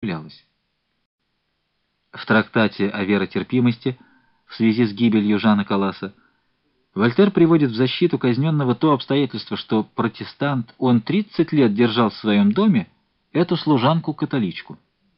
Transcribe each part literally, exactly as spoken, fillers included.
укреплялось. В трактате о веротерпимости в связи с гибелью Жана Калласа Вольтер приводит в защиту казненного то обстоятельство, что протестант, он тридцать лет держал в своем доме эту служанку-католичку.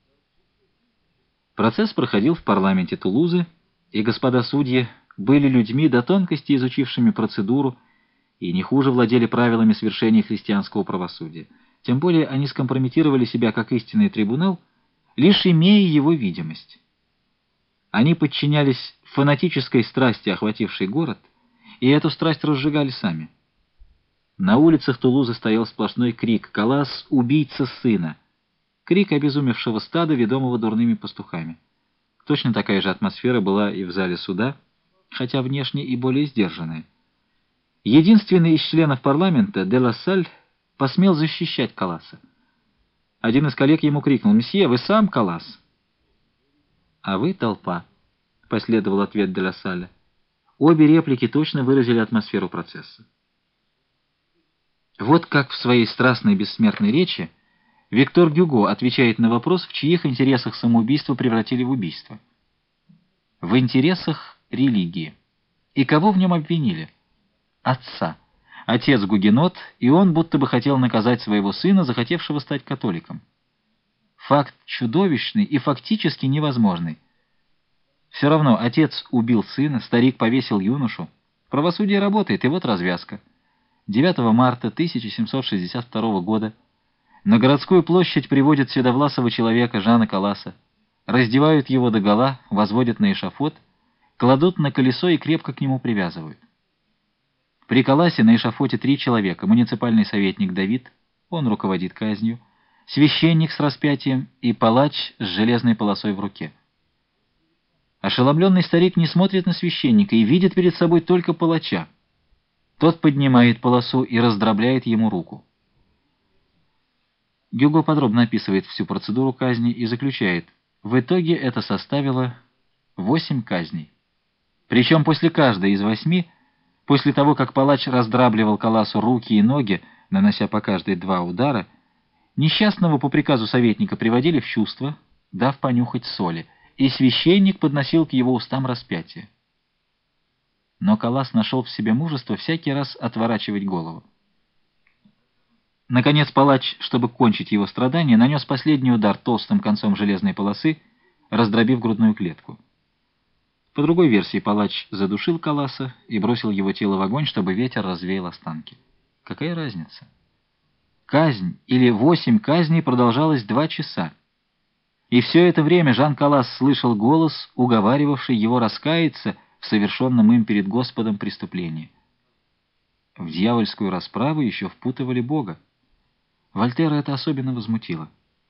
Процесс проходил в парламенте Тулузы, и господа судьи были людьми до тонкости изучившими процедуру и не хуже владели правилами свершения христианского правосудия. Тем более они скомпрометировали себя как истинный трибунал, лишь имея его видимость. Они подчинялись фанатической страсти, охватившей город, и эту страсть разжигали сами. На улицах Тулузы стоял сплошной крик «Каллас, убийца сына!», крик обезумевшего стада, ведомого дурными пастухами. Точно такая же атмосфера была и в зале суда, хотя внешне и более сдержанная. Единственный из членов парламента, де ла Саль, посмел защищать Калласа. Один из коллег ему крикнул: «Месье, вы сам Каллас?» «А вы толпа», — последовал ответ де ла Салля. Обе реплики точно выразили атмосферу процесса. Вот как в своей страстной бессмертной речи Виктор Гюго отвечает на вопрос, в чьих интересах самоубийство превратили в убийство. В интересах религии. И кого в нем обвинили? Отца. Отец гугенот, и он будто бы хотел наказать своего сына, захотевшего стать католиком. Факт чудовищный и фактически невозможный. Все равно отец убил сына, старик повесил юношу. Правосудие работает, и вот развязка. девятого марта тысяча семьсот шестьдесят второго года на городскую площадь приводят седовласого человека Жана Калласа, раздевают его догола, возводят на эшафот, кладут на колесо и крепко к нему привязывают. При Калласе на эшафоте три человека: муниципальный советник Давид, он руководит казнью, священник с распятием и палач с железной полосой в руке. Ошеломленный старик не смотрит на священника и видит перед собой только палача. Тот поднимает полосу и раздробляет ему руку. Гюго подробно описывает всю процедуру казни и заключает: в итоге это составило восемь казней. Причем после каждой из восьми, после того, как палач раздрабливал Калласу руки и ноги, нанося по каждой два удара, несчастного по приказу советника приводили в чувство, дав понюхать соли, и священник подносил к его устам распятие. Но Каллас нашел в себе мужество всякий раз отворачивать голову. Наконец палач, чтобы кончить его страдания, нанес последний удар толстым концом железной полосы, раздробив грудную клетку. По другой версии, палач задушил Калласа и бросил его тело в огонь, чтобы ветер развеял останки. Какая разница? Казнь или восемь казней продолжалась два часа. И все это время Жан Каллас слышал голос, уговаривавший его раскаяться в совершенном им перед Господом преступлении. В дьявольскую расправу еще впутывали Бога. Вольтера это особенно возмутило.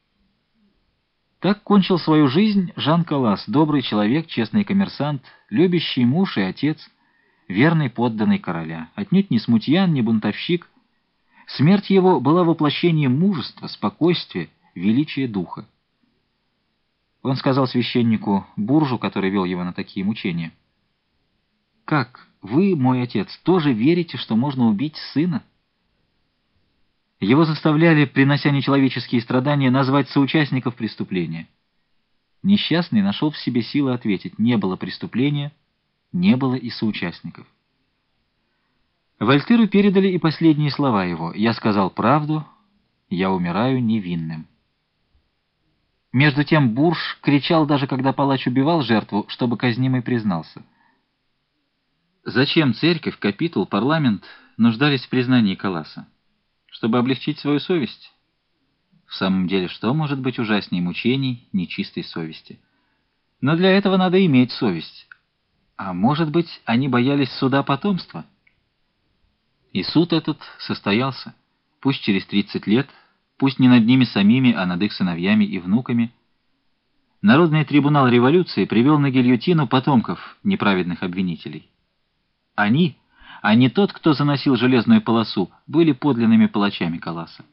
Так кончил свою жизнь Жан Каллас, добрый человек, честный коммерсант, любящий муж и отец, верный подданный короля, отнюдь не смутьян, не бунтовщик. Смерть его была воплощением мужества, спокойствия, величия духа. Он сказал священнику Буржу, который вел его на такие мучения: «Как вы, мой отец, тоже верите, что можно убить сына?» Его заставляли, принося нечеловеческие страдания, назвать соучастников преступления. Несчастный нашел в себе силы ответить: не было преступления, не было и соучастников. Вольтеру передали и последние слова его: «Я сказал правду, я умираю невинным». Между тем Бурж кричал даже, когда палач убивал жертву, чтобы казнимый признался. Зачем церковь, капитул, парламент нуждались в признании Калласа? Чтобы облегчить свою совесть? В самом деле, что может быть ужаснее мучений нечистой совести? Но для этого надо иметь совесть. А может быть, они боялись суда потомства? И суд этот состоялся, пусть через тридцать лет, пусть не над ними самими, а над их сыновьями и внуками. Народный трибунал революции привел на гильотину потомков неправедных обвинителей. Они, а не тот, кто заносил железную полосу, были подлинными палачами Калласа.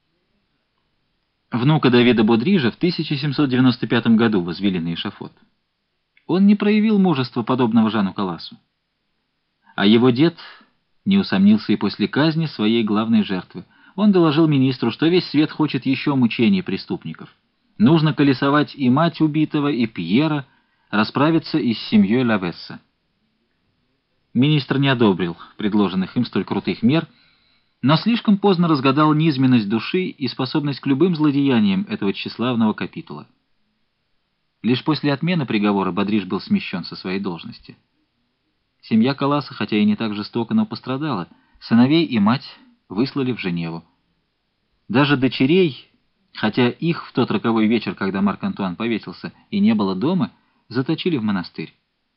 Внука Давида Бодрижа в тысяча семьсот девяносто пятом году возвели на эшафот. Он не проявил мужества, подобного Жану Калласу. А его дед не усомнился и после казни своей главной жертвы. Он доложил министру, что весь свет хочет еще мучений преступников. Нужно колесовать и мать убитого, и Пьера, расправиться и с семьей Лавесса. Министр не одобрил предложенных им столь крутых мер, но слишком поздно разгадал низменность души и способность к любым злодеяниям этого тщеславного капитула. Лишь после отмены приговора Бодриж был смещен со своей должности. Семья Калласа, хотя и не так жестоко, но пострадала. Сыновей и мать выслали в Женеву. Даже дочерей, хотя их в тот роковой вечер, когда Марк-Антуан повесился, и не было дома, заточили в монастырь.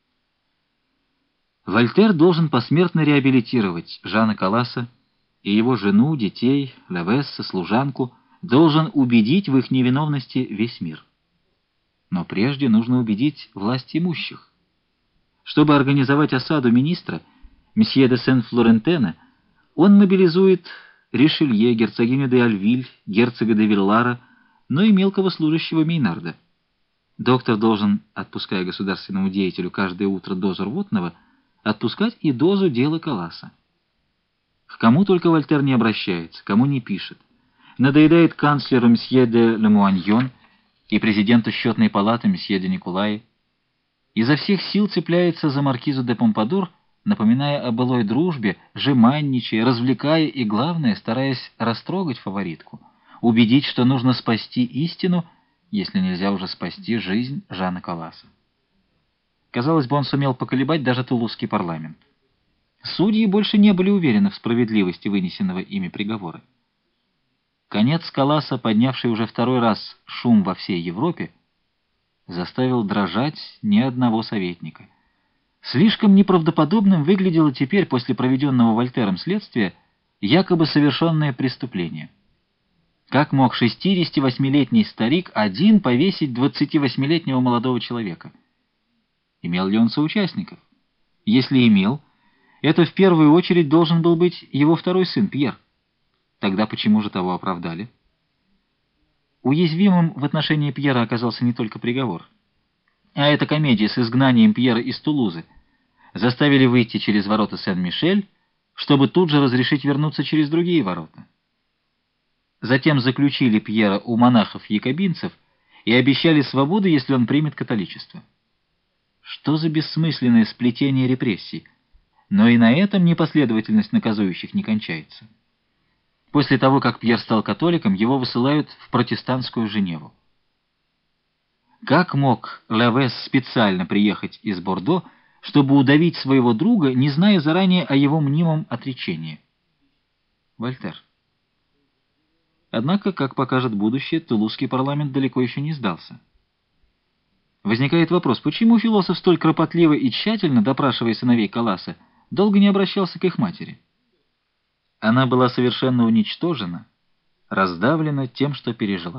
Вольтер должен посмертно реабилитировать Жана Калласа и его жену, детей, Лавесса, служанку, должен убедить в их невиновности весь мир. Но прежде нужно убедить власть имущих. Чтобы организовать осаду министра, месье де Сен-Флорентена, он мобилизует Ришелье, герцогиню де Альвиль, герцога де Виллара, но и мелкого служащего Мейнарда. Доктор должен, отпуская государственному деятелю каждое утро дозу рвотного, отпускать и дозу дела Калласа. К кому только Вольтер не обращается, кому не пишет. Надоедает канцлеру месье де Лемуаньон и президенту счетной палаты месье де Николай. Изо всех сил цепляется за маркизу де Помпадур, напоминая о былой дружбе, жеманничая, развлекая и, главное, стараясь растрогать фаворитку, убедить, что нужно спасти истину, если нельзя уже спасти жизнь Жана Калласа. Казалось бы, он сумел поколебать даже Тулузский парламент. Судьи больше не были уверены в справедливости вынесенного ими приговора. Конец Калласа, поднявший уже второй раз шум во всей Европе, заставил дрожать ни одного советника. Слишком неправдоподобным выглядело теперь, после проведенного Вольтером следствия, якобы совершенное преступление. Как мог шестидесятивосьмилетний старик один повесить двадцативосьмилетнего молодого человека? Имел ли он соучастников? Если имел, это в первую очередь должен был быть его второй сын Пьер. Тогда почему же того оправдали? Уязвимым в отношении Пьера оказался не только приговор. А эта комедия с изгнанием Пьера из Тулузы заставили выйти через ворота Сен-Мишель, чтобы тут же разрешить вернуться через другие ворота. Затем заключили Пьера у монахов-якобинцев и обещали свободу, если он примет католичество. Что за бессмысленное сплетение репрессий? Но и на этом непоследовательность наказующих не кончается. После того, как Пьер стал католиком, его высылают в протестантскую Женеву. Как мог Лавесс специально приехать из Бордо, чтобы удавить своего друга, не зная заранее о его мнимом отречении? Вольтер. Однако, как покажет будущее, Тулузский парламент далеко еще не сдался. Возникает вопрос, почему философ, столь кропотливо и тщательно допрашивая сыновей Калласа, долго не обращался к их матери? Она была совершенно уничтожена, раздавлена тем, что пережила.